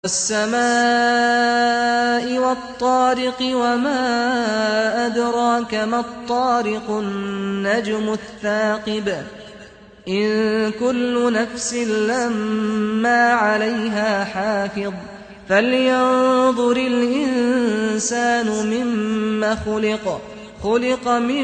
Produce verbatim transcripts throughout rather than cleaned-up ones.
وَالسَّمَاءِ وَالطَّارِقِ وَمَا أَدْرَاكَ مَا الطَّارِقُ النَّجْمُ الثَّاقِبُ إِن كُلُّ نَفْسٍ لَّمَّا عَلَيْهَا حَافِظٌ فَلْيَنظُرِ الْإِنسَانُ مِمَّ خُلِقَ خُلِقَ مِن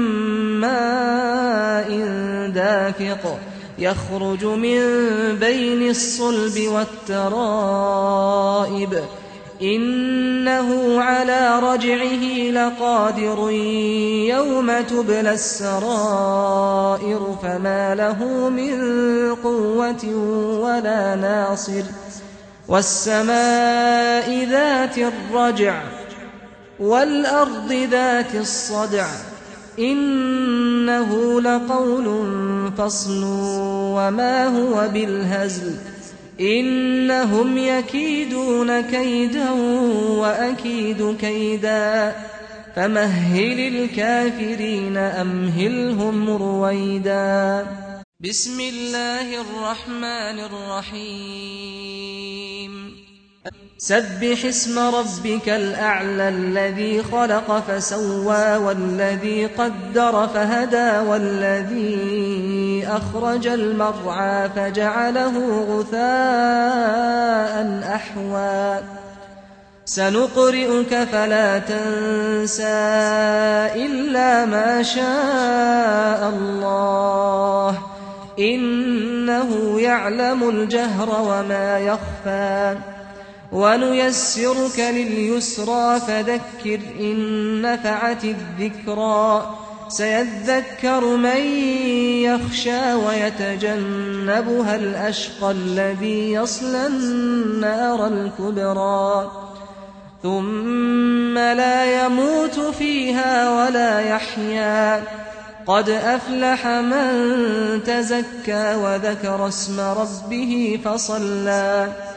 مَّاءٍ دَافِقٍ يَخْرُجُ مِن بَيْنِ الصُّلْبِ وَالتَّرَائِبِ إِنَّهُ عَلَىٰ رَجْعِهِ لَقَادِرٌ يَوْمَ تُبْلَى السَّرَائِرُ فَمَا لَهُ مِن قُوَّةٍ وَلَا نَاصِرٍ وَالسَّمَاءِ ذَاتِ الرَّجْعِ وَالْأَرْضِ ذَاتِ الصَّدْعِ إِنَّهُ لَقَوْلٌ فَصْلٌ وَمَا هُوَ بِالْهَزْلِ إِنَّهُمْ يَكِيدُونَ كَيْدًا وَأَكِيدُ كَيْدًا فَمَهِّلِ الْكَافِرِينَ أَمْهِلْهُمْ رُوَيْدًا. بسم الله الرحمن الرحيم. سبح اسم ربك الأعلى الذي خلق فسوى والذي قدر فهدى والذي أخرج المرعى فجعله غثاء أحوى سنقرئك فلا تنسى إلا ما شاء الله إنه يعلم الجهر وما يخفى ونيسرك لليسرى فذكر إن نفعت الذكرى سيذكر من يخشى ويتجنبها الأشقى الذي يصلى النار الكبرى ثم لا يموت فيها ولا يحيا قد أفلح من تزكى وذكر اسم ربه فصلى